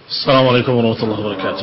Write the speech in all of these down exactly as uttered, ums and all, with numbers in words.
السلام عليكم ورحمة الله وبركاته.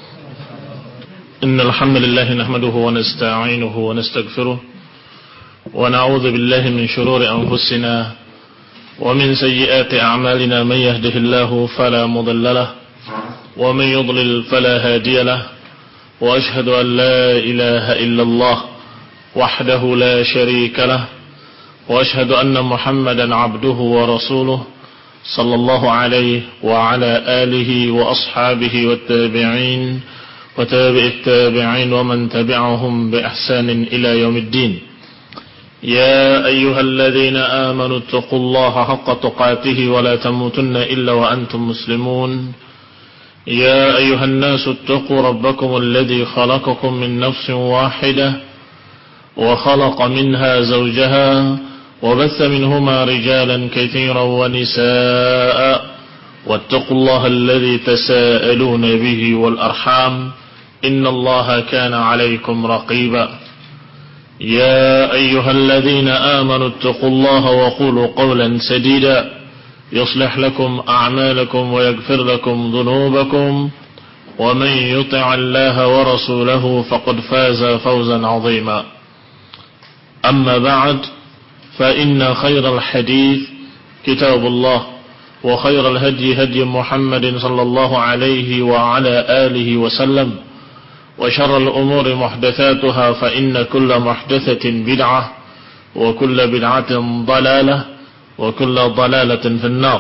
إن الحمد لله نحمده ونستعينه ونستغفره ونعوذ بالله من شرور أنفسنا ومن سيئات أعمالنا. من يهده الله فلا مضل له ومن يضلل فلا هادي له، وأشهد أن لا إله إلا الله وحده لا شريك له، وأشهد أن محمدا عبده ورسوله صلى الله عليه وعلى آله وأصحابه والتابعين وتابع التابعين ومن تبعهم بإحسان إلى يوم الدين. يا أيها الذين آمنوا اتقوا الله حق تقاته ولا تموتن إلا وأنتم مسلمون. يا أيها الناس اتقوا ربكم الذي خلقكم من نفس واحدة وخلق منها زوجها وبث منهما رجالا كثيرا ونساء، واتقوا الله الذي تساءلون به والأرحام إن الله كان عليكم رقيبا. يا أيها الذين آمنوا اتقوا الله وقولوا قولا سديدا يصلح لكم أعمالكم ويغفر لكم ذنوبكم، ومن يطع الله ورسوله فقد فاز فوزا عظيما. أما بعد، فإن خير الحديث كتاب الله، وخير الهدي هدي محمد صلى الله عليه وعلى آله وسلم، وشر الأمور محدثاتها فإن كل محدثة بدعة وكل بدعة ضلالة وكل ضلالة في النار.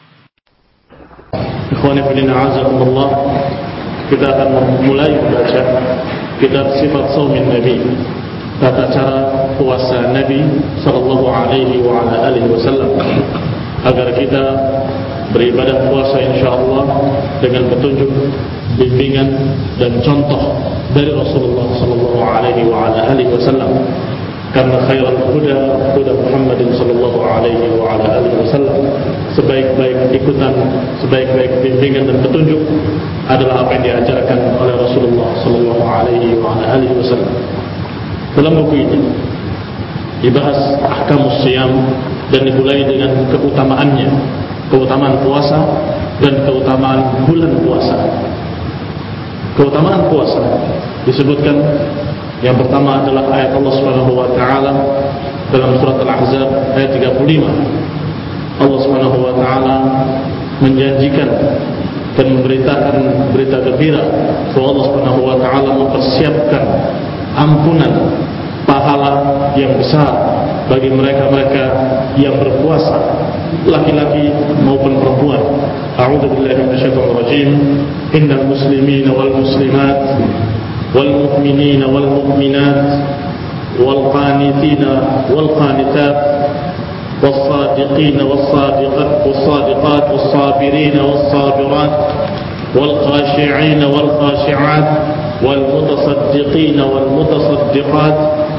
Ikhwani fillah, a'azakumullah. Kita akan mulai membaca kitab Sifat Shaumin Nabi, tata cara puasa Nabi sallallahu alaihi wa ala alihi wasallam, agar kita beribadah puasa insyaallah dengan petunjuk, bimbingan dan contoh dari Rasulullah sallallahu alaihi wa ala alihi wasallam. Karena khairul huda huda Muhammadin sallallahu alaihi wa ala alihi wasallam, sebaik-baik ikutan, sebaik-baik bimbingan dan petunjuk adalah apa yang diajarkan oleh Rasulullah sallallahu alaihi wa ala alihi wasallam. Dalam buku ini dibahas ahkamus siyam dan dimulai dengan keutamaannya, keutamaan puasa dan keutamaan bulan puasa. Keutamaan puasa disebutkan, yang pertama adalah ayat Allah Subhanahu wa taala dalam surat Al-Ahzab ayat tiga puluh lima. Allah Subhanahu wa taala menjanjikan dan memberitakan berita gembira bahwa Allah Subhanahu wa taala mempersiapkan ampunan, pahala yang besar bagi mereka-mereka yang berpuasa, laki-laki maupun perempuan. A'udzu billahi minasyaitonir rajim. Innal muslimina wal muslimat wal mu'minina wal mu'minat wal qanitina wal qanitat was sadiqina was sadiqat was sadiqat was sabirina was sabirat wal khashi'ina wal khashi'at والمتصدقين والمتصدقات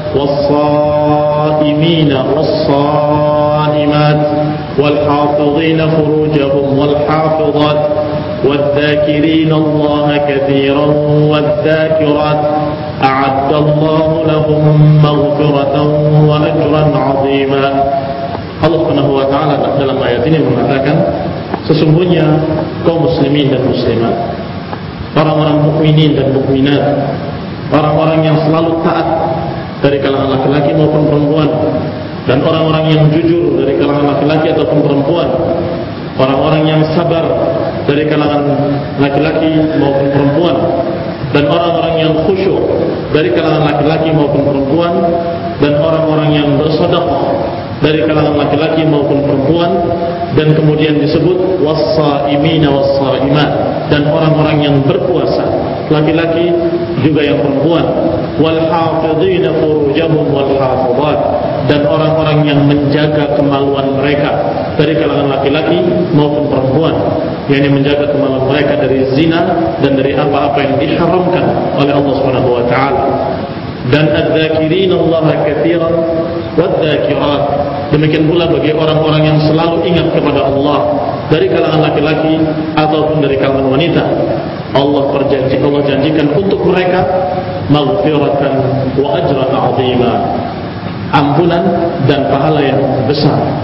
والصائمين والصائمات والحافظين فروجهم والحافظات والذاكرين الله كثيرا والذاكرات أعد الله لهم مغفرة وأجرا عظيما. Allah Subhanahu wa taala dalam ayat ini mengatakan, sesungguhnya kaum muslimin dan muslimat, orang-orang mukminin dan mukminat, orang-orang yang selalu taat dari kalangan laki-laki maupun perempuan, dan orang-orang yang jujur dari kalangan laki-laki ataupun perempuan, orang-orang yang sabar dari kalangan laki-laki maupun perempuan, dan orang-orang yang khusyuk dari kalangan laki-laki maupun perempuan, dan orang-orang yang bersedekah dari kalangan laki-laki maupun perempuan, dan kemudian disebut was-saimina was-saimat, dan orang-orang yang berpuasa, laki-laki juga yang perempuan, wal hafidhina furujahum wal hafidhat, dan orang-orang yang menjaga kemaluan mereka dari kalangan laki-laki maupun perempuan, yakni menjaga kemaluan mereka dari zina dan dari apa-apa yang diharamkan oleh Allah Subhanahu wa taala. Dan adz-dzakirin Allah katsiran wadz-dzakirat, demikian pula bagi orang-orang yang selalu ingat kepada Allah dari kalangan laki-laki ataupun dari kalangan wanita, Allah berjanji, Allah janjikan untuk mereka maghfiratan wa ajran 'azima, ampunan dan pahala yang besar.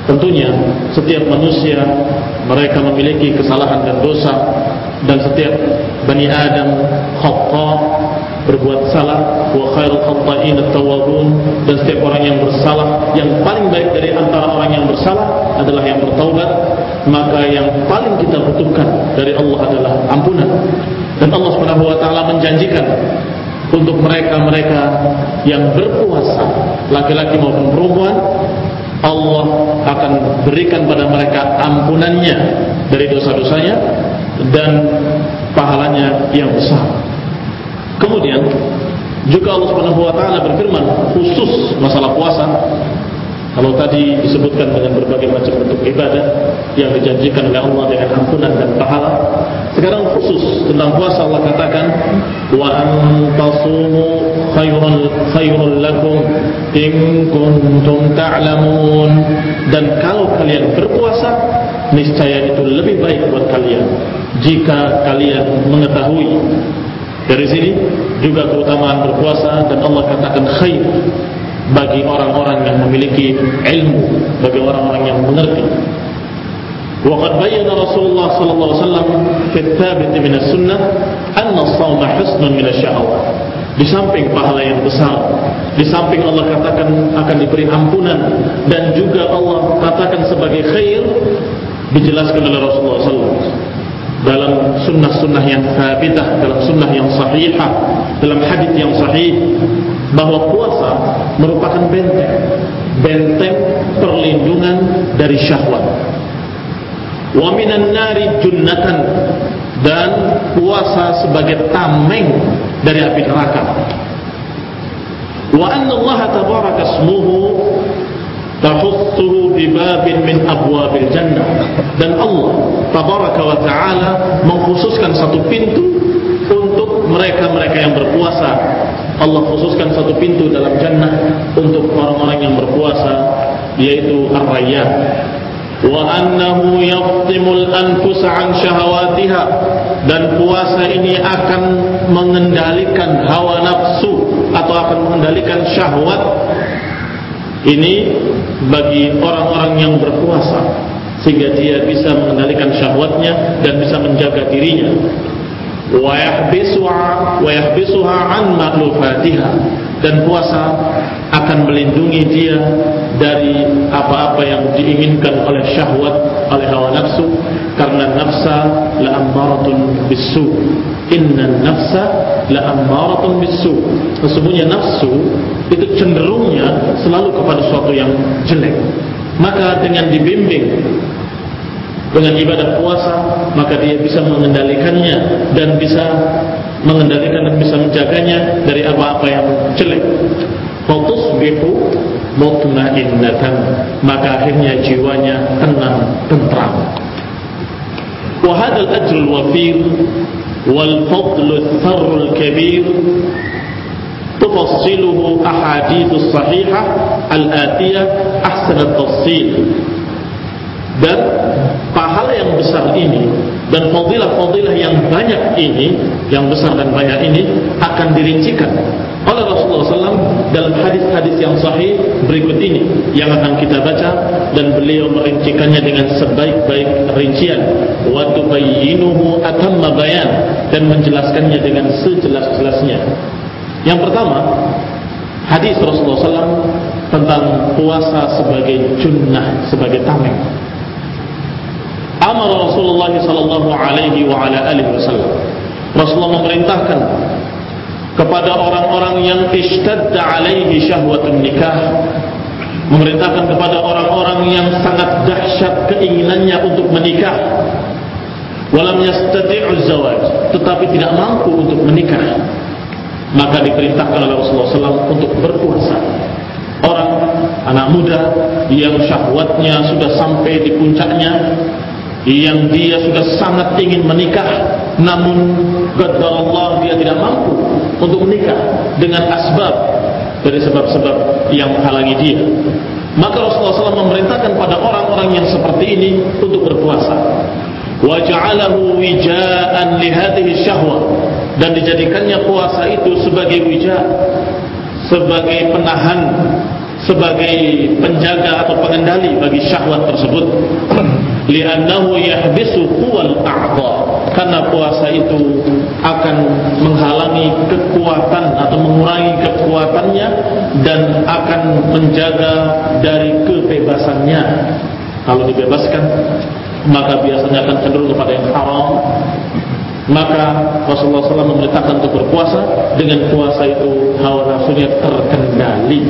Tentunya setiap manusia mereka memiliki kesalahan dan dosa, dan setiap Bani Adam khata, berbuat salah. Wa khairul khata'in at-tawwabun, dan setiap orang yang bersalah, yang paling baik dari antara orang yang bersalah adalah yang bertaubat. Maka yang paling kita butuhkan dari Allah adalah ampunan. Dan Allah Subhanahu wa taala menjanjikan untuk mereka-mereka yang berpuasa, laki-laki maupun perempuan, Allah akan berikan pada mereka ampunannya dari dosa-dosanya dan pahalanya yang besar. Kemudian juga Allah Subhanahu wa taala berfirman khusus masalah puasa. Kalau tadi disebutkan dengan berbagai macam bentuk ibadah yang dijanjikan oleh Allah dengan ampunan dan pahala, sekarang khusus tentang puasa Allah katakan wa antasumu khairul khairul lakum in kuntum ta'lamun, dan kalau kalian berpuasa niscaya itu lebih baik buat kalian jika kalian mengetahui. Dari sini juga keutamaan berpuasa, dan Allah katakan khair bagi orang-orang yang memiliki ilmu, bagi orang-orang yang mengerti. Wa qad bayyana Rasulullah sallallahu alaihi wasallam fi thabit min as-sunnah anna as-shawma husnun min asy-syahawat. Di samping pahala yang besar, di samping Allah katakan akan diberi ampunan, dan juga Allah katakan sebagai khair, dijelaskan oleh Rasulullah sallallahu alaihi wasallam dalam sunnah-sunnah yang thabitah, dalam sunnah yang sahihah, dalam hadis yang sahih, bahwa puasa merupakan benteng, benteng perlindungan dari syahwat. Wa minan nari junnatan, dan puasa sebagai tameng dari api neraka. Wa anna Allah tabaraka ismuhu tahussuhu bi babin min abwabil jannah, dan Allah tabaraka wa ta'ala mengkhususkan satu pintu untuk mereka-mereka yang berpuasa. Allah khususkan satu pintu dalam jannah untuk orang-orang yang berpuasa, yaitu Ar-Rayyan. Wa annahu yaftimul anfus an syahawatiha, dan puasa ini akan mengendalikan hawa nafsu atau akan mengendalikan syahwat ini bagi orang-orang yang berpuasa, sehingga dia bisa mengendalikan syahwatnya dan bisa menjaga dirinya. Wa yahbisuha wa yahbisuha an ma'lufatiha, dan puasa akan melindungi dia dari apa-apa yang diinginkan oleh syahwat, oleh hawa nafsu, karena nafsa la ammaratun bisu. Inna nafsa la ammaratun bisu. Sesungguhnya nafsu itu cenderungnya selalu kepada sesuatu yang jelek. Maka dengan dibimbing dengan ibadah puasa, maka dia bisa mengendalikannya dan bisa mengendalikan dan bisa menjaganya dari apa-apa yang jelek. Fatusbihu mutmainnatan, maka akhirnya jiwanya tenang, tentram. Wa hadzal ajrul wafir wal fadlul tharrul kabir tufassiluhu ahadits sahihah al-atiyah ahsan at-tafsil. Dan pahala yang besar ini dan fadilah-fadilah yang banyak ini, yang besar dan banyak ini akan dirincikan oleh Rasulullah shallallahu alaihi wasallam dalam hadis-hadis yang sahih berikut ini yang akan kita baca, dan beliau merincikannya dengan sebaik-baik rincian. Wa tubayyinuhu atamma bayan, dan menjelaskannya dengan sejelas-jelasnya. Yang pertama, hadis Rasulullah shallallahu alaihi wasallam tentang puasa sebagai junnah, sebagai tameng. Amar Rasulullah sallallahu alaihi wa ala alihi wasallam, Rasulullah memerintahkan kepada orang-orang yang ishtadda alaihi syahwatun nikah, memerintahkan kepada orang-orang yang sangat dahsyat keinginannya untuk menikah, walam yastati'u zawaj, tetapi tidak mampu untuk menikah, maka diperintahkan oleh Rasulullah sallallahu alaihi wasallam untuk berpuasa. Orang anak muda yang syahwatnya sudah sampai di puncaknya, yang dia sudah sangat ingin menikah, namun qadarullah dia tidak mampu untuk menikah dengan asbab, dari sebab-sebab yang menghalangi dia, maka Rasulullah shallallahu alaihi wasallam memerintahkan pada orang-orang yang seperti ini untuk berpuasa. Wa ja'alahu wija'an li hadhihi syahwah, dan dijadikannya puasa itu sebagai wija', sebagai penahan, sebagai penjaga atau pengendali bagi syahwat tersebut. Li'annahu yahbisu quwwal a'dha, karena puasa itu akan menghalangi kekuatan atau mengurangi kekuatannya dan akan menjaga dari kebebasannya. Kalau dibebaskan maka biasanya akan cenderung kepada yang haram. Maka Rasulullah shallallahu alaihi wasallam memerintahkan untuk berpuasa. Dengan puasa itu hawa nafsunya terkendali.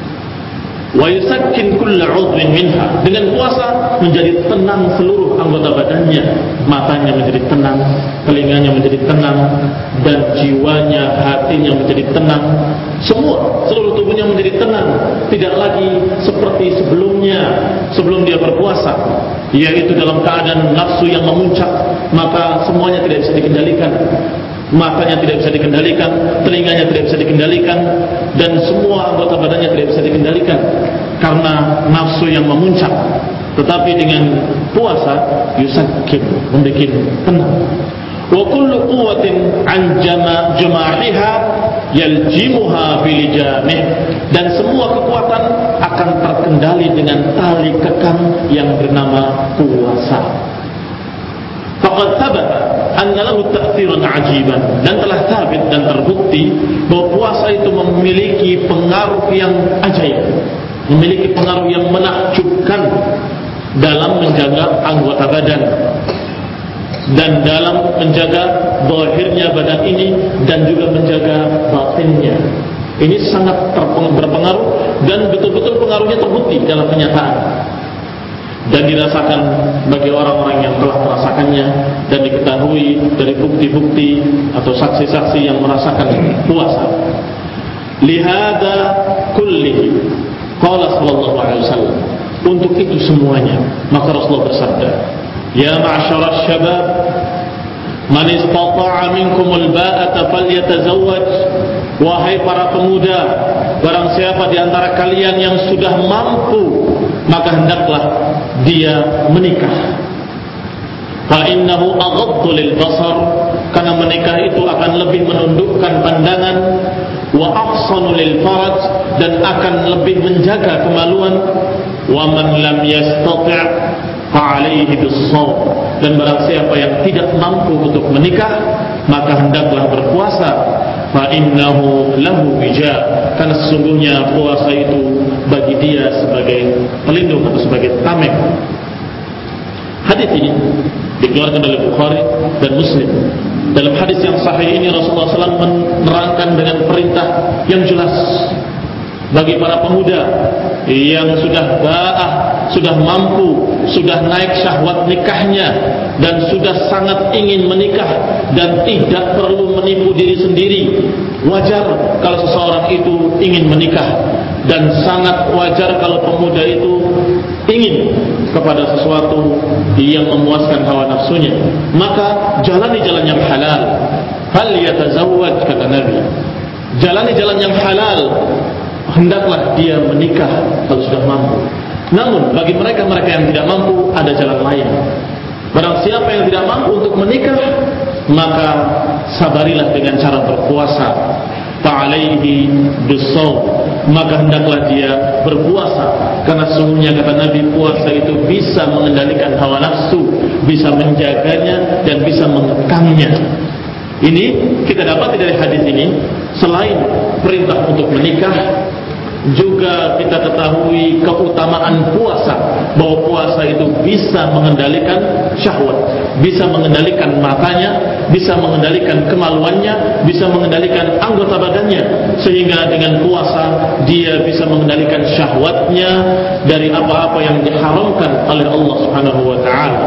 Wa yusakkin kulla 'udwin minha, dengan puasa menjadi tenang seluruh anggota badannya, matanya menjadi tenang, telinganya menjadi tenang, dan jiwanya, hatinya menjadi tenang, semua seluruh tubuhnya menjadi tenang, tidak lagi seperti sebelumnya sebelum dia berpuasa, yaitu dalam keadaan nafsu yang memuncak, maka semuanya tidak bisa dikendalikan. Matanya tidak bisa dikendalikan, telinganya tidak bisa dikendalikan, dan semua anggota badannya tidak bisa dikendalikan karena nafsu yang memuncak. Tetapi dengan puasa yusakkin, membuat tenang. Wa kullu quwwatin an jama'iha yaljimuha bilijamih, dan semua kekuatan akan terkendali dengan tali kekang yang bernama puasa. Faqad thabata anna lahu ta'thiran 'ajiban, dan telah sabit dan terbukti bahwa puasa itu memiliki pengaruh yang ajaib, memiliki pengaruh yang menakjubkan dalam menjaga anggota badan dan dalam menjaga zahirnya badan ini dan juga menjaga batinnya. Ini sangat berpengaruh dan betul-betul pengaruhnya terbukti dalam kenyataan dan dirasakan bagi orang-orang yang telah merasakannya, dan diketahui dari bukti-bukti atau saksi-saksi yang merasakan puasa. Lihada kullihi qala sallallahu alaihi wasallam, untuk itu semuanya maka Rasulullah bersabda, ya ma'syaras syabab, man istata'a minkumul ba'ata falyatazawwaj, wahai para pemuda, barang siapa di antara kalian yang sudah mampu maka hendaklah dia menikah. Fa innahu aghaddu lil basar, karena menikah itu akan lebih menundukkan pandangan, wa ahsanu lil faraj, dan akan lebih menjaga kemaluan, wa man lam yastati' fa alaihi bis-shaum, dan barang siapa yang tidak mampu untuk menikah maka hendaklah berpuasa. Fa innahu lahu wija, karena sesungguhnya puasa itu bagi dia sebagai pelindung atau sebagai tameng. Hadis ini dikeluarkan oleh Bukhari dan Muslim. Dalam hadis yang sahih ini Rasulullah shallallahu alaihi wasallam menerangkan dengan perintah yang jelas bagi para pemuda yang sudah ba'ah, sudah mampu, sudah naik syahwat nikahnya, dan sudah sangat ingin menikah dan tidak perlu menipu diri sendiri. Wajar kalau seseorang itu ingin menikah, dan sangat wajar kalau pemuda itu ingin kepada sesuatu yang memuaskan hawa nafsunya. Maka jalani jalan yang halal. Hal yatazawwaj, kata Nabi, jalani jalan yang halal, hendaklah dia menikah kalau sudah mampu. Namun bagi mereka-mereka yang tidak mampu, ada jalan lain. Barang siapa yang tidak mampu untuk menikah, maka sabarilah dengan cara berpuasa. Fa'alaihi bis-shaum, maka hendaklah dia berpuasa, karena sesungguhnya kata Nabi, puasa itu bisa mengendalikan hawa nafsu, bisa menjaganya dan bisa mengekangnya. Ini kita dapat dari hadis ini, selain perintah untuk menikah, juga kita ketahui keutamaan puasa, bahwa puasa itu bisa mengendalikan syahwat, bisa mengendalikan matanya, bisa mengendalikan kemaluannya, bisa mengendalikan anggota badannya, sehingga dengan puasa dia bisa mengendalikan syahwatnya dari apa-apa yang diharamkan oleh Allah Subhanahu wa taala.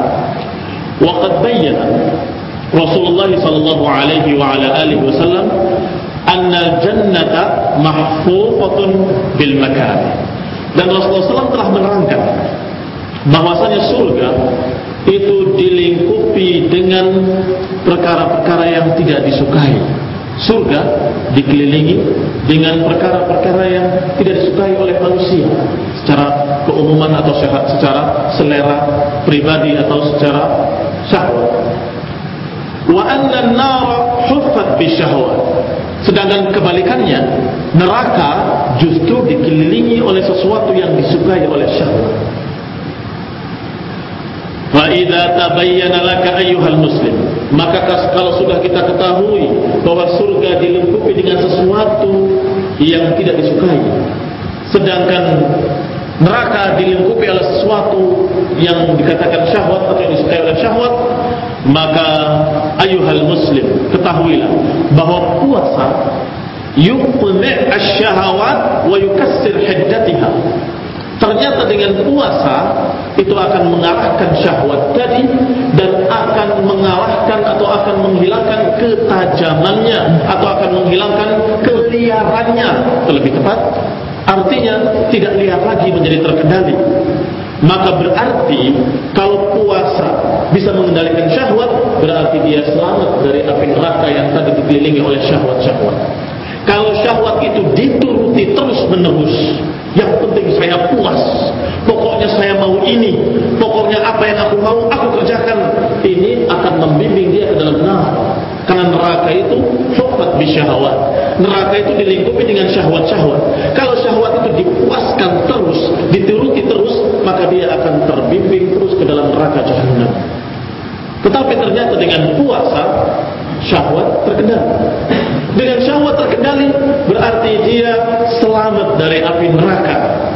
Wa qad bayyana Rasulullah sallallahu alaihi wa ala alihi wasallam anna jannata mahfufatun bil makan, dan Rasulullah shallallahu alaihi wasallam telah menerangkan bahwasanya surga itu dilingkupi dengan perkara-perkara yang tidak disukai. Surga dikelilingi dengan perkara-perkara yang tidak disukai oleh manusia secara keumuman atau secara selera pribadi atau secara syahwat. Wa anna an-nara huffat bisyahwat, sedangkan kebalikannya, neraka justru dikelilingi oleh sesuatu yang disukai oleh syahwat. Fa idza tabayyana laka ayyuhal muslim, maka kalau sudah kita ketahui bahwa surga dilingkupi dengan sesuatu yang tidak disukai, sedangkan neraka dilingkupi oleh sesuatu yang dikatakan syahwat atau yang disukai oleh syahwat, maka ayyuhal muslim, ketahuilah bahwa puasa yuqmi' asy-syahawat wa yukassir hiddatiha. Ternyata dengan puasa itu akan mengalahkan syahwat tadi dan akan mengalahkan atau akan menghilangkan ketajamannya atau akan menghilangkan keliarannya, lebih tepat artinya tidak liar lagi, menjadi terkendali. Maka berarti kalau puasa bisa mengendalikan syahwat, berarti dia selamat dari api neraka yang tadi dikelilingi oleh syahwat-syahwat. Kalau syahwat itu dituruti terus menerus, yang penting saya puas, pokoknya saya mau ini, pokoknya apa yang aku mau aku kerjakan, ini akan membimbing dia ke dalam neraka. Karena neraka itu huffat bisyahawat, neraka itu dilingkupi dengan syahwat-syahwat. Kalau syahwat itu dipuaskan terus, dituruti terus, maka dia akan terbimbing terus ke dalam neraka jahannam. Tetapi ternyata dengan puasa syahwat terkendali. Dengan syahwat terkendali berarti dia selamat dari api neraka.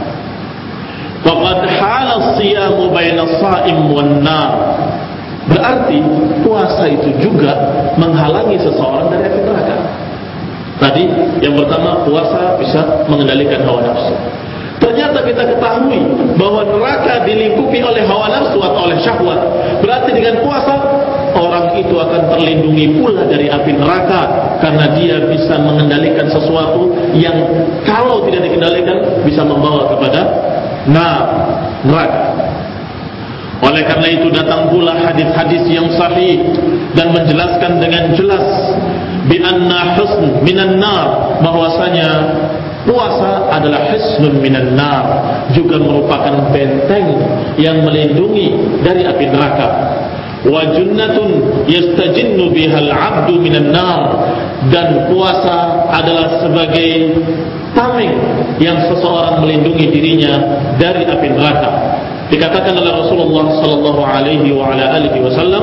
Faqad hala as-siyamu baina as-sha'im wan-nar. Berarti puasa itu juga menghalangi seseorang dari api neraka. Tadi yang pertama, puasa bisa mengendalikan hawa nafsu. Ternyata kita ketahui bahwa neraka dilingkupi oleh hawa nafsu atau oleh syahwat. Berarti dengan puasa orang itu akan terlindungi pula dari api neraka, karena dia bisa mengendalikan sesuatu yang kalau tidak dikendalikan bisa membawa kepada neraka. Oleh karena itu datang pula hadis-hadis yang sahih dan menjelaskan dengan jelas bi anna husn minan nar, bahwasanya puasa adalah hisnun minan nar, juga merupakan benteng yang melindungi dari api neraka. Wa junnatun yastajinnu bihal 'abdu minan nar, dan puasa adalah sebagai tameng yang seseorang melindungi dirinya dari api neraka. Dikatakan oleh Rasulullah sallallahu alaihi wa ala alihi wasallam,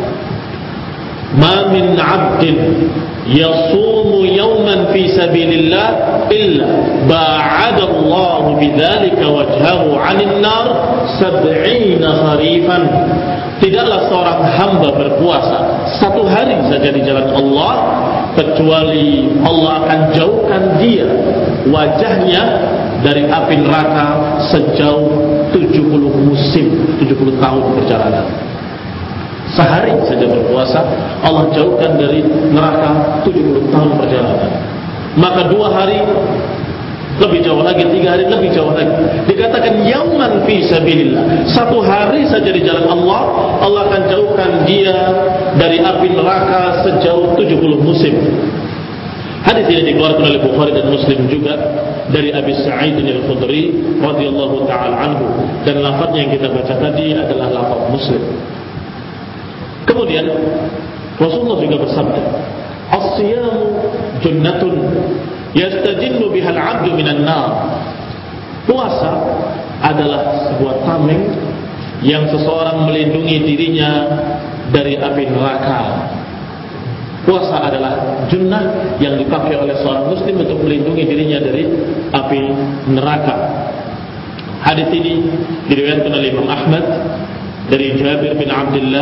"Ma min 'abdin yasumu yawman fi sabilillah illa ba'ada Allah bidzalika wajhahu 'anil nar sab'ina kharifan." Tidaklah seorang hamba berpuasa satu hari saja di jalan Allah, kecuali Allah akan jauhkan dia wajahnya dari api neraka sejauh tujuh puluh musim, tujuh puluh tahun perjalanan. Sehari saja berpuasa, Allah jauhkan dari neraka tujuh puluh tahun perjalanan. Maka dua hari lebih jauh lagi, tiga hari lebih jauh lagi. Dikatakan yauman fi sabilillah, satu hari saja di jalan Allah, Allah akan jauhkan dia dari api neraka sejauh tujuh puluh musim. Hadis ini dikeluarkan oleh Bukhari dan Muslim juga dari Abi Sa'id al-Khudri radhiyallahu taala anhu, dan lafaznya yang kita baca tadi adalah lafaz Muslim. Kemudian Rasulullah juga bersabda, "As-siyamu jannatun yastajinnu bihal 'abdu minan nar." Puasa adalah sebuah tameng yang seseorang melindungi dirinya dari api neraka. Puasa adalah junnah yang dipakai oleh seorang muslim untuk melindungi dirinya dari api neraka. Hadis ini diriwayatkan oleh Imam Ahmad dari Jabir bin Abdullah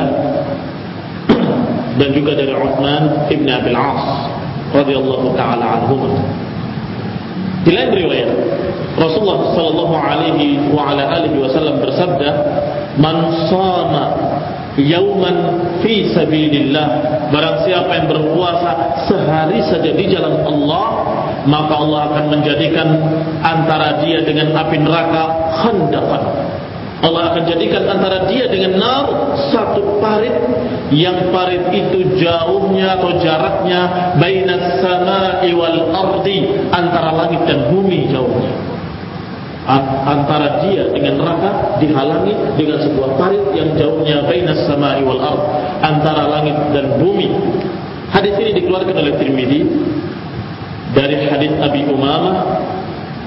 dan juga dari Uthman ibn Abil As radhiyallahu taala anhum. Di lain riwayat, Rasulullah sallallahu alaihi wa ala alihi wasallam bersabda, "Man shama yauman fi sabilillah," barang siapa yang berpuasa sehari saja di jalan Allah, maka Allah akan menjadikan antara dia dengan api neraka khandaqan. Allah akan jadikan antara dia dengan nar satu parit, yang parit itu jauhnya atau jaraknya bainas samai wal ardi, antara langit dan bumi jauhnya. Antara dia dengan neraka dihalangi dengan sebuah parit yang jauhnya bainas samai wal ard, antara langit dan bumi. Hadis ini dikeluarkan oleh Tirmidzi dari hadis Abi Umamah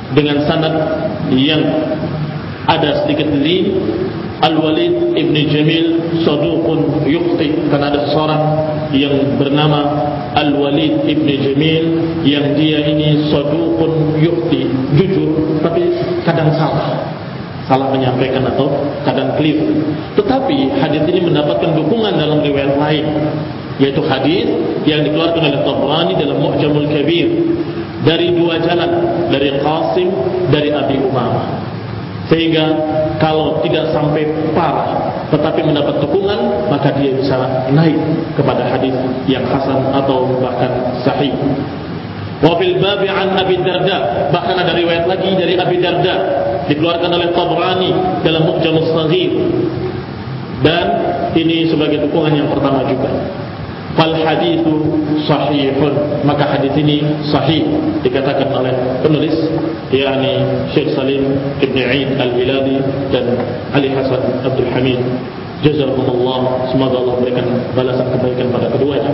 dengan sanad yang ada sedikit lin. Al-Walid ibn Jamil saduqun yukhti, karena ada seseorang yang bernama Al-Walid ibn Jamil yang dia ini saduqun yukhti, jujur tapi kadang salah salah menyampaikan atau kadang keliru. Tetapi hadis ini mendapatkan dukungan dalam riwayat lain, yaitu hadis yang dikeluarkan oleh Tabrani dalam Mu'jamul Kabir dari dua jalan, dari Qasim, dari Abi Umamah. Sehingga kalau tidak sampai parah tetapi mendapat dukungan, maka dia bisa naik kepada hadis yang hasan atau bahkan sahih. Wa fil babi an Abi Darda, bahkan ada riwayat lagi dari Abi Darda dikeluarkan oleh Tabrani dalam Mu'jamus Shaghir, dan ini sebagai dukungan yang pertama juga. Fal haditsu sahihun, maka hadis ini sahih dikatakan oleh penulis, yakni Syekh Salim Ibn Aid Al-Hilali dan Ali Hasan Abdul Hamid, jazakumullah, semoga Allah memberikan balasan kebaikan pada keduanya.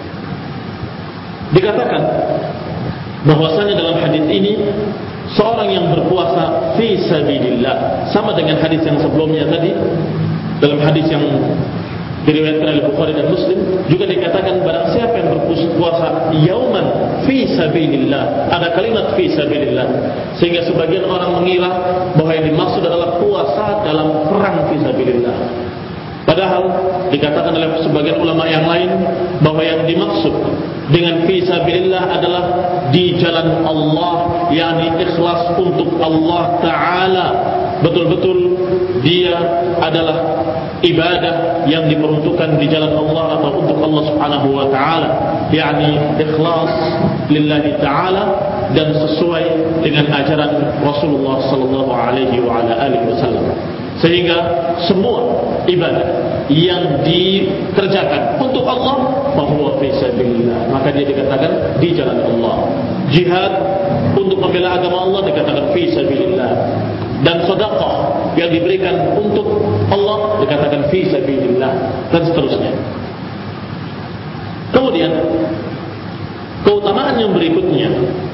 Dikatakan bahwasanya dalam hadis ini seorang yang berpuasa fi sabilillah, sama dengan hadis yang sebelumnya tadi. Dalam hadis yang diriwayatkan oleh Bukhari dan Muslim juga dikatakan barang siapa yang berpuasa yauman fi sabilillah, ada kalimat fi sabilillah, sehingga sebagian orang mengira bahwa yang dimaksud adalah puasa dalam perang fi sabilillah. Padahal dikatakan oleh sebagian ulama yang lain bahwa yang dimaksud dengan fi sabilillah adalah di jalan Allah, yakni ikhlas untuk Allah Ta'ala, betul-betul dia adalah ibadah yang diperuntukkan di jalan Allah atau untuk Allah Subhanahu wa taala, yakni ikhlas lillahi taala dan sesuai dengan ajaran Rasulullah sallallahu alaihi wa ala alihi wasallam. Sehingga semua ibadah yang dikerjakan untuk Allah bahwa fi sabilillah, maka dia dikatakan di jalan Allah. Jihad untuk membela agama Allah dikatakan fi sabilillah, dan sedekah yang diberikan untuk Allah dikatakan fi sabilillah, dan seterusnya. Kemudian keutamaan yang berikutnya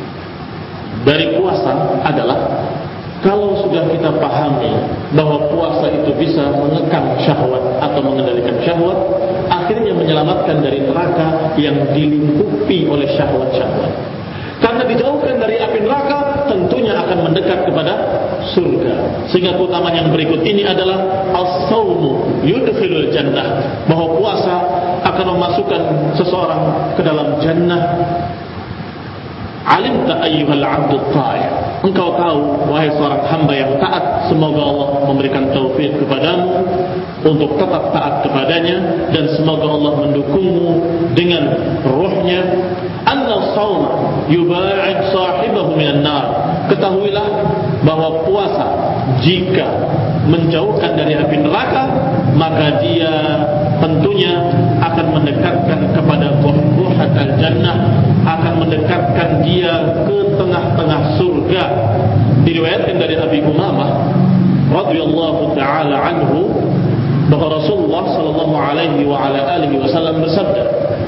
dari puasa adalah kalau sudah kita pahami bahwa puasa itu bisa mengekang syahwat atau mengendalikan syahwat, akhirnya menyelamatkan dari neraka yang dilingkupi oleh syahwat-syahwat. Karena dijauhkan dari api neraka, tentunya akan mendekat kepada surga. Sehingga keutamaan yang berikut ini adalah as-saumu yudkhilul jannah, bahwa puasa akan memasukkan seseorang ke dalam jannah. Alimta ayyuhal abdul ta'i, engkau tahu wahai seorang hamba yang taat, semoga Allah memberikan taufik kepadamu untuk tetap taat kepadanya, dan semoga Allah mendukungmu dengan ruhnya. Anna as-sawma yuba'id sahibahu minan nar, ketahuilah bahwa puasa jika menjauhkan dari api neraka, maka dia tentunya akan mendekatkan kepada buhbuhatal jannah, akan mendekatkan dia ke tengah-tengah surga. Diriwayatkan dari Abi Umamah radhiyallahu taala anhu bahwa Rasulullah sallallahu alaihi wa ala alihi wasallam bersabda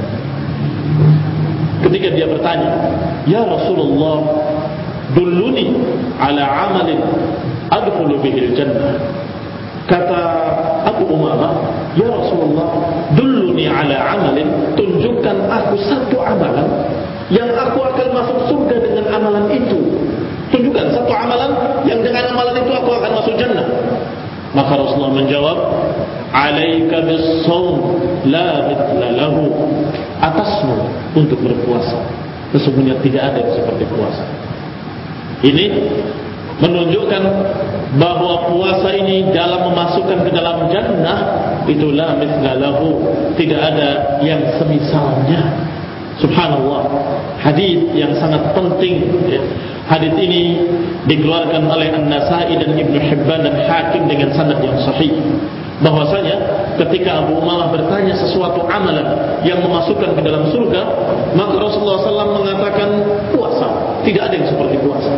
ketika dia bertanya, "Ya Rasulullah, dulluni ala amalin adkhulu bihi al-jannah." Kata Abu Umamah, "Ya Rasulullah, dulluni ala amalin, tunjukkan aku satu amalan yang aku akan masuk surga dengan amalan itu. Tunjukkan satu amalan yang dengan amalan itu aku akan masuk jannah." Maka Rasulullah menjawab, "Alaika bis-shaum la mithla lahu." Atasmu untuk berpuasa, sesungguhnya tidak ada yang seperti puasa. Ini menunjukkan bahwa puasa ini dalam memasukkan ke dalam jannah itu la mithla lahu, tidak ada yang semisalnya. Subhanallah, hadis yang sangat penting. Hadis ini dikeluarkan oleh An-Nasa'i dan Ibnu Hibban dan Hakim dengan sanad yang sahih, bahwasanya ketika Abu Umamah bertanya sesuatu amalan yang memasukkan ke dalam surga, maka Rasulullah sallallahu alaihi wasallam mengatakan puasa, tidak ada yang seperti puasa.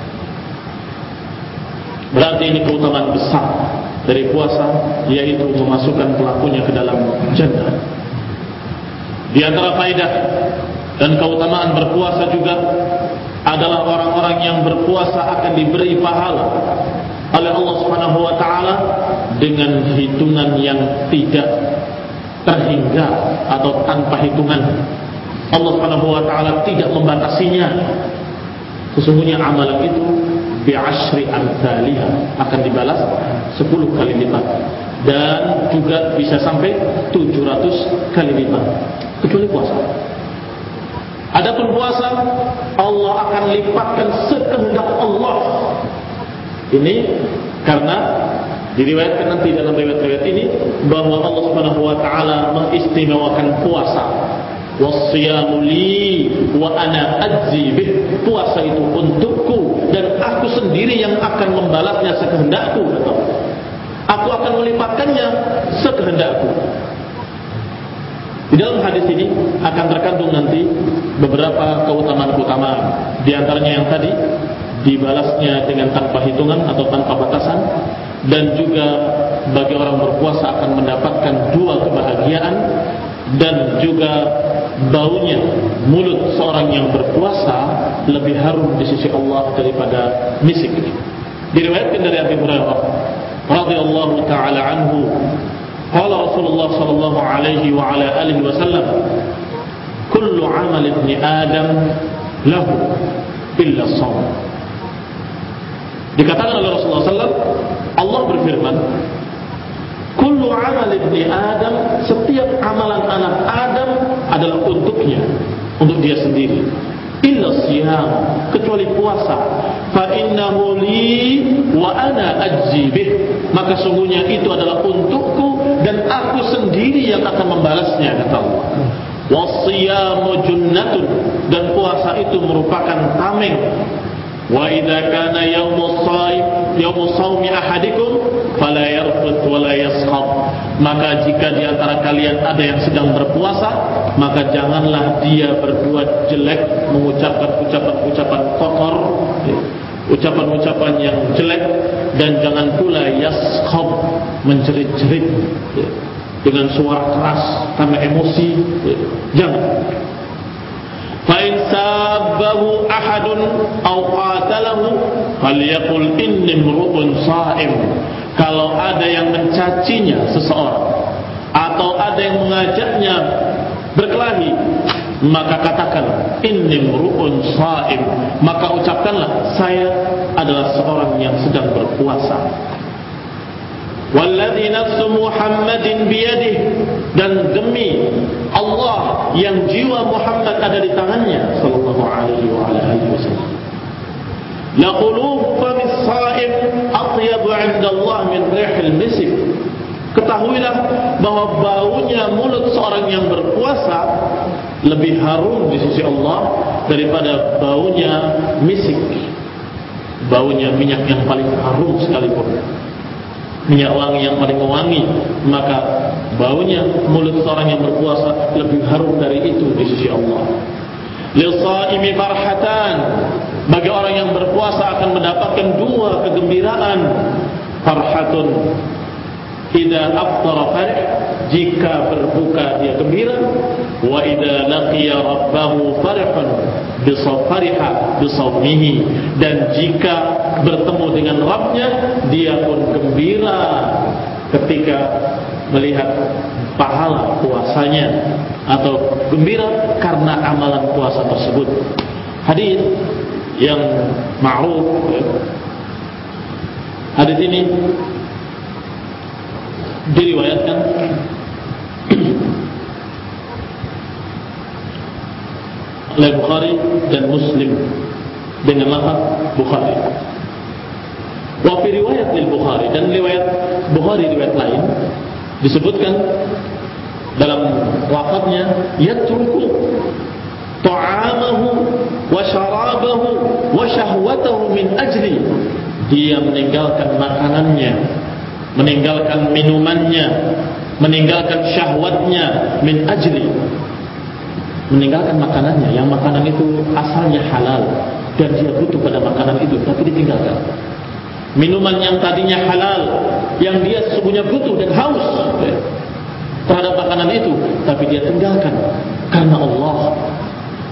Berarti ini keutamaan besar dari puasa, yaitu memasukkan pelakunya ke dalam jannah. Di antara faedah dan keutamaan berpuasa juga adalah orang-orang yang berpuasa akan diberi pahala oleh Allah Subhanahu wa taala dengan hitungan yang tidak terhingga atau tanpa hitungan. Allah Subhanahu wa taala tidak membatasinya. Sesungguhnya amalan itu bi'ashri amsalihah, akan dibalas sepuluh kali lipat, dan juga bisa sampai tujuh ratus kali lipat, kecuali puasa. Adapun puasa, Allah akan lipatkan sekehendak Allah. Ini karena diriwayatkan nanti dalam riwayat-riwayat ini bahwa Allah Subhanahu wa taala mengistimewakan puasa. Wassiyamu li wa ana ajzi bih. Puasa itu untukku dan aku sendiri yang akan membalasnya sekehendakku. Aku akan melipatkannya sekehendakku. Di dalam hadis ini akan terkandung nanti beberapa keutamaan-keutamaan. Di antaranya yang tadi, dibalasnya dengan tanpa hitungan atau tanpa batasan, dan juga bagi orang berpuasa akan mendapatkan dua kebahagiaan, dan juga baunya mulut seorang yang berpuasa lebih harum di sisi Allah daripada misik. Diriwayatkan dari Abu Hurairah radhiyallahu taala anhu, qala Rasulullah sallallahu alaihi wa ala alihi wasallam, kullu amal ibni Adam lahu illa shaum. Dikatakan oleh Rasulullah sallallahu alaihi wasallam, Allah berfirman, kullu amal ibni Adam, setiap amalan anak Adam adalah untuknya, untuk dia sendiri, illa siyam, kecuali puasa. Fa innahu li wa ana ajzi bih, maka sungguhnya itu adalah untukku dan aku sendiri yang akan membalasnya, kata Allah. Wasiyamu junnatun, dan puasa itu merupakan tameng. Wa idza kana yaumus shaim yaumus shaumi ahadikum fala yarfut wala yaskhab, maka jika di antara kalian ada yang sedang berpuasa, maka janganlah dia berbuat jelek, mengucapkan ucapan-ucapan kotor, ucapan-ucapan yang jelek, dan jangan pula yaskhab, menjerit-jerit dengan suara keras karena emosi, jangan. Fa in sabbahu ahadun aw qatalahu falyaqul inni imru'un sha'im. Kalau ada yang mencacinya seseorang atau ada yang mengajaknya berkelahi, maka katakan inni imru'un sha'im, maka ucapkanlah saya adalah seorang yang sedang berpuasa. Walladzi nafsu Muhammadin biyadihi, dan demi Allah yang jiwa Muhammad ada di tangannya, sallallahu alaihi wa ala alihi wasallam, la qulub famis sha'im atyabu 'inda Allah min rihil misk. Ketahuilah bahwa baunya mulut seorang yang berpuasa lebih harum di sisi Allah daripada baunya misik, baunya minyak yang paling harum sekalipun, minyak wangi yang paling mewangi, maka baunya mulut seorang yang berpuasa lebih harum dari itu di sisi Allah. Lis-shaimi farhatan, bagi orang yang berpuasa akan mendapatkan dua kegembiraan. Farhatun idza aftara farih, jika berbuka dia gembira. Wa idza laqiya rabbahu farihun bisafariha bisawmihi, dan jika bertemu dengan Rabbnya dia pun gembira ketika melihat pahala puasanya, atau gembira karena amalan puasa tersebut. Hadis yang ma'ruf, hadis ini diriwayatkan oleh Bukhari dan Muslim dengan lafaz Bukhari. Wa fi riwayat lil Bukhari, dan riwayat Bukhari riwayat lain disebutkan dalam lafaznya yatruku ta'amahu wa syarabahu wa syahwatahu min ajli, dia meninggalkan makanannya, meninggalkan minumannya, meninggalkan syahwatnya, min ajli, meninggalkan makanannya, yang makanan itu asalnya halal dan dia butuh pada makanan itu, tapi ditinggalkan. Minuman yang tadinya halal, yang dia sesungguhnya butuh dan haus terhadap makanan itu, tapi dia tinggalkan karena Allah.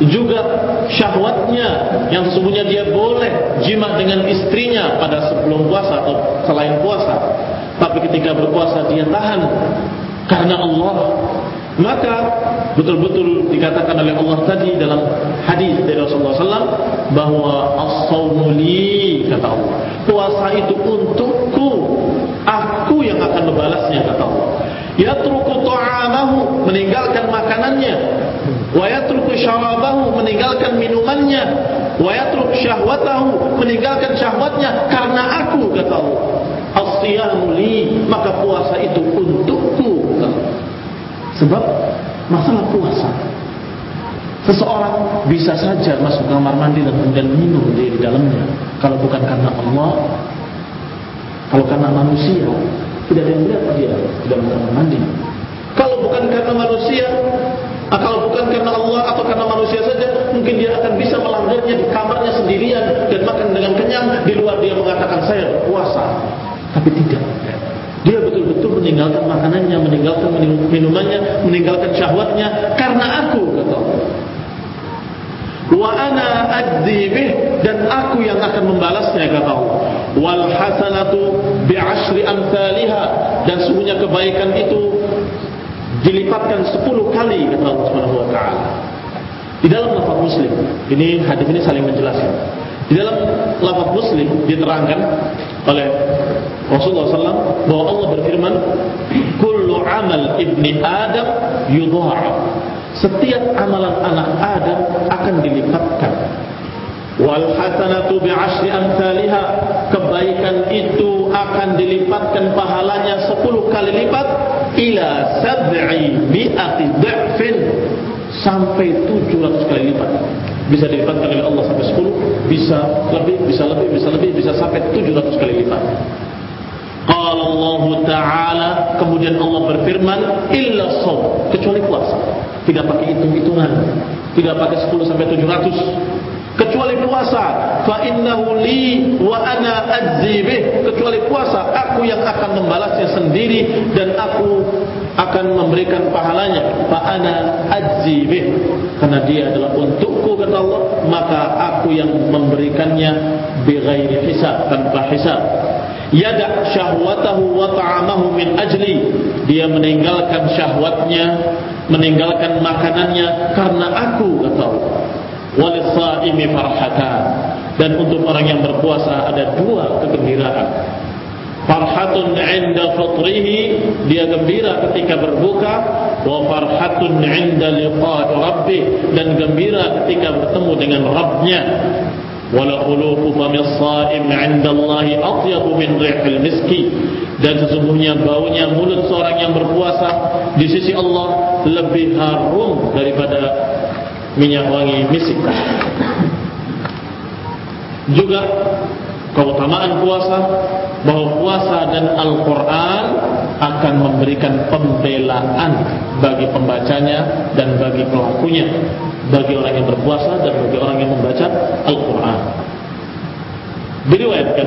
juga syahwatnya yang sesungguhnya dia boleh jima dengan istrinya pada sebelum puasa atau selain puasa, tapi ketika berpuasa dia tahan karena Allah, maka betul-betul dikatakan oleh Allah tadi dalam hadis dari Rasulullah shallallahu alaihi wasallam bahwa as-shaumu li, kata Allah, puasa itu untukku, aku yang akan membalasnya, kata Allah. Yatruku ta'amahu, meninggalkan makanannya, wa yatruku syarabahu, meninggalkan minumannya, wa yatruku syahwatahu, meninggalkan syahwatnya karena aku, kata Allah. As-siyamu li, maka puasa itu untukku. Sebab masalah puasa, seseorang bisa saja masuk kamar mandi dan kemudian minum di dalamnya. Kalau bukan karena Allah, kalau karena manusia, tidak ada yang melihat dia di dalam kamar mandi. Kalau bukan karena manusia, kalau bukan karena Allah atau karena manusia saja, mungkin dia akan bisa melanggarnya di kamarnya sendirian dan makan dengan kenyang. Di luar dia mengatakan saya berpuasa, tapi tidak. Dia betul-betul meninggalkan makanannya, meninggalkan minumannya, meninggalkan syahwatnya karena aku, kata Allah. Wa ana adzi bih, dan aku yang akan membalasnya, kata Allah. Wal hasanatu bi asyri amsalha, dan sungguhnya kebaikan itu dilipatkan sepuluh kali, kata Allah Subhanahu wa taala. Di dalam lafaz Muslim, ini hadis ini saling menjelaskan. Di dalam lafaz Muslim diterangkan oleh Rasulullah shallallahu alaihi wasallam bahwa Allah berfirman, kullu amal ibni Adam yudha'af, setiap amalan anak Adam akan dilipatkan. Wal hasanatu bi asyri amsalha, kebaikan itu akan dilipatkan pahalanya sepuluh kali lipat, ila sab'i mi'ati dha'fin, sampai tujuh ratus kali lipat. Bisa dilipatkan oleh Allah sampai sepuluh, bisa lebih, bisa lebih, bisa lebih, bisa sampai tujuh ratus kali lipat. Qala Allah Ta'ala, kemudian Allah berfirman, illa shaum, kecuali puasa. Tidak pakai hitung-hitungan, tidak pakai sepuluh sampai tujuh ratus, kecuali puasa. Fa innahu li wa ana ajzi bih, kecuali puasa aku yang akan membalasnya sendiri dan aku akan memberikan pahalanya. Fa ana ajzi bih, karena dia adalah untukku, kata Allah, maka aku yang memberikannya bighairi hisab, tanpa hisab. Yada syahwatahu wa ta'amahu min ajli, dia meninggalkan syahwatnya, meninggalkan makanannya karena aku, kata Allah. Walis-saimi farhatan, dan untuk orang yang berpuasa ada dua kegembiraan. Farhatun 'inda fitrihi, dia gembira ketika berbuka, wa farhatun 'inda liqa'i rabbih, dan gembira ketika bertemu dengan Rabbnya. Wala khulufu famis shaim 'inda Allahi atyabu min rihil miski, dan sesungguhnya baunya mulut seorang yang berpuasa di sisi Allah lebih harum daripada minyak wangi misik. Juga keutamaan puasa, bahwa puasa dan Al-Quran akan memberikan pembelaan bagi pembacanya dan bagi pelakunya, bagi orang yang berpuasa dan bagi orang yang membaca Al-Quran. Diriwayatkan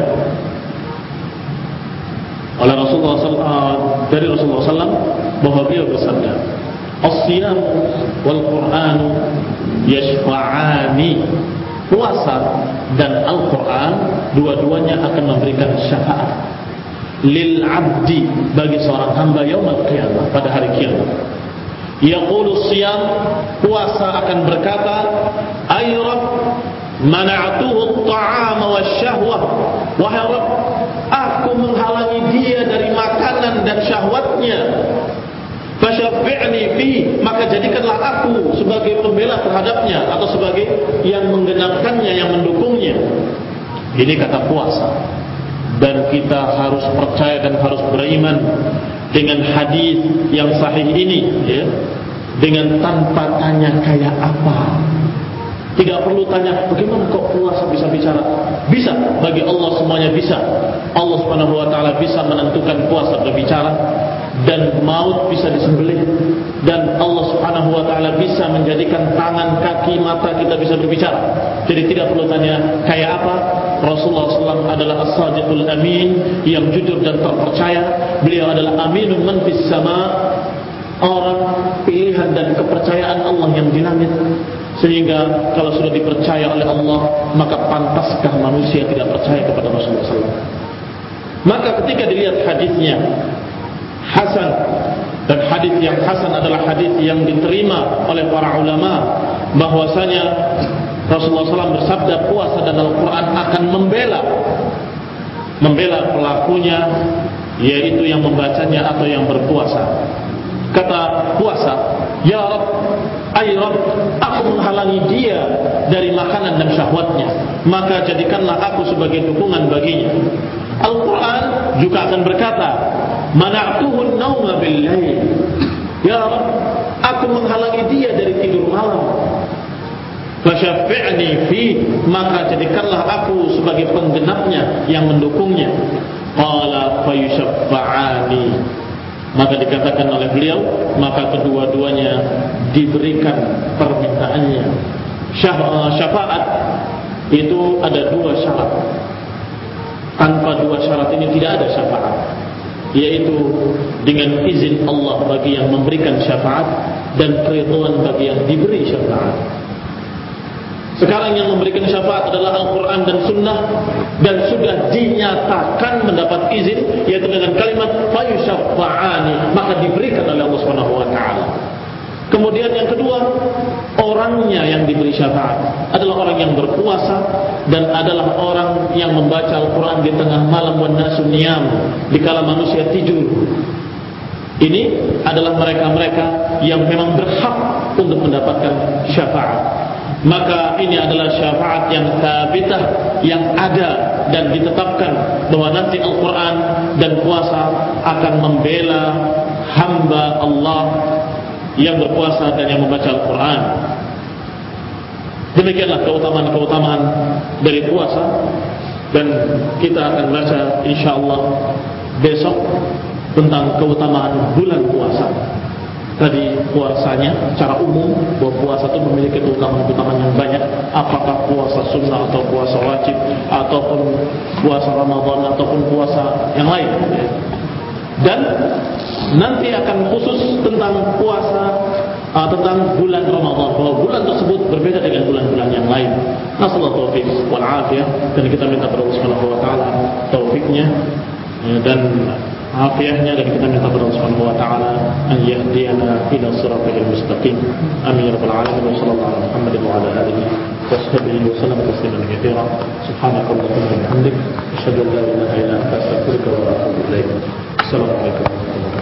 oleh Rasulullah sallallahu alaihi wasallam, dari Rasulullah sallallahu alaihi wasallam, bahwa beliau bersabda, as-siyam wal Qur'anu yashfa'ani, puasa dan Al-Quran dua-duanya akan memberikan syafaat lil abdi, bagi seorang hamba yaumul qiyamah, pada hari kiamat. Yaqulu siyam, puasa akan berkata, ay Rabb, mana'tuhu at-ta'ama wasyahwah, wahai Rabb, aku menghalangi dia dari makanan dan syahwatnya, fasyafi'ni fi, maka jadikanlah aku sebagai pembela terhadapnya, atau sebagai yang menggenapkannya, yang mendukungnya. Ini kata puasa. Dan kita harus percaya dan harus beriman dengan hadis yang sahih ini, ya, dengan tanpa tanya kayak apa. Tidak perlu tanya bagaimana kok puasa bisa bicara. Bisa, bagi Allah semuanya bisa. Allah Subhanahu wa taala bisa menentukan puasa berbicara, dan maut bisa disembelih, dan Allah Subhanahu wa taala bisa menjadikan tangan, kaki, mata kita bisa berbicara. Jadi tidak perlu tanya kayak apa. Rasulullah sallallahu alaihi wasallam adalah as-sadiqul amin, yang jujur dan terpercaya. Beliau adalah aminun man fis sama, orang pilihan dan kepercayaan Allah yang di langit. Sehingga kalau sudah dipercaya oleh Allah, maka pantaskah manusia tidak percaya kepada Rasulullah sallallahu alaihi wasallam? Maka ketika dilihat hadisnya hasan, dan hadis yang hasan adalah hadis yang diterima oleh para ulama, bahwasanya Rasulullah sallallahu alaihi wasallam bersabda, puasa dan Al-Quran akan membela membela pelakunya, yaitu yang membacanya atau yang berpuasa. Kata puasa, ya Rabb, ay Rabb, aku menghalangi dia dari makanan dan syahwatnya, maka jadikanlah aku sebagai dukungan baginya. Al-Quran juga akan berkata, mana'tuhun nauma bil-lail, ya Rabb, aku menghalangi dia dari tidur malam. Fasyafi'ni fi, maka jadikanlah aku sebagai penggenapnya yang mendukungnya. Qala fayusyaffa'ani, maka dikatakan oleh beliau, maka kedua-duanya diberikan permintaannya. Syafaat itu ada dua syarat. Tanpa dua syarat ini tidak ada syafaat, yaitu dengan izin Allah bagi yang memberikan syafaat dan keridhaan bagi yang diberi syafaat. Sekarang yang memberikan syafaat adalah Al-Quran dan Sunnah, dan sudah dinyatakan mendapat izin, yaitu dengan kalimat fayusyaffa'ani, maka diberikan oleh Allah Subhanahu wa taala. Kemudian yang kedua, orangnya yang diberi syafaat adalah orang yang berpuasa dan adalah orang yang membaca Al-Quran di tengah malam, wan nasu niyam, dikala manusia tidur. Ini adalah mereka-mereka yang memang berhak untuk mendapatkan syafaat. Maka ini adalah syafaat yang thabitah, yang ada dan ditetapkan, bahwa nanti Al-Quran dan puasa akan membela hamba Allah yang berpuasa dan yang membaca Al-Quran. Demikianlah keutamaan-keutamaan dari puasa, dan kita akan baca insyaAllah besok tentang keutamaan bulan puasa. Tadi puasanya secara umum, bahwa puasa itu memiliki keutamaan-keutamaan yang banyak. Apakah puasa sunnah atau puasa wajib, ataupun puasa Ramadan, ataupun puasa yang lain. Dan nanti akan khusus tentang puasa uh, tentang bulan Ramadan, bahwa bulan tersebut berbeda dengan bulan-bulan yang lain. Nasallahu taufiq wal afiyah, dan kita minta kepada Allah Subhanahu wa taala taufiknya dan afiyahnya, dan kita minta kepada Allah Subhanahu wa taala an yahdiyana ila siratal mustaqim. Amin ya rabbal alamin. Wassallallahu ala Muhammadin wa ala alihi wa sahbihi wa sallam tasliman katsiran. Subhanakallahumma wa bihamdik, asyhadu an la ilaha illa anta, astaghfiruka wa atubu ilaik. Assalamualaikum warahmatullahi wabarakatuh.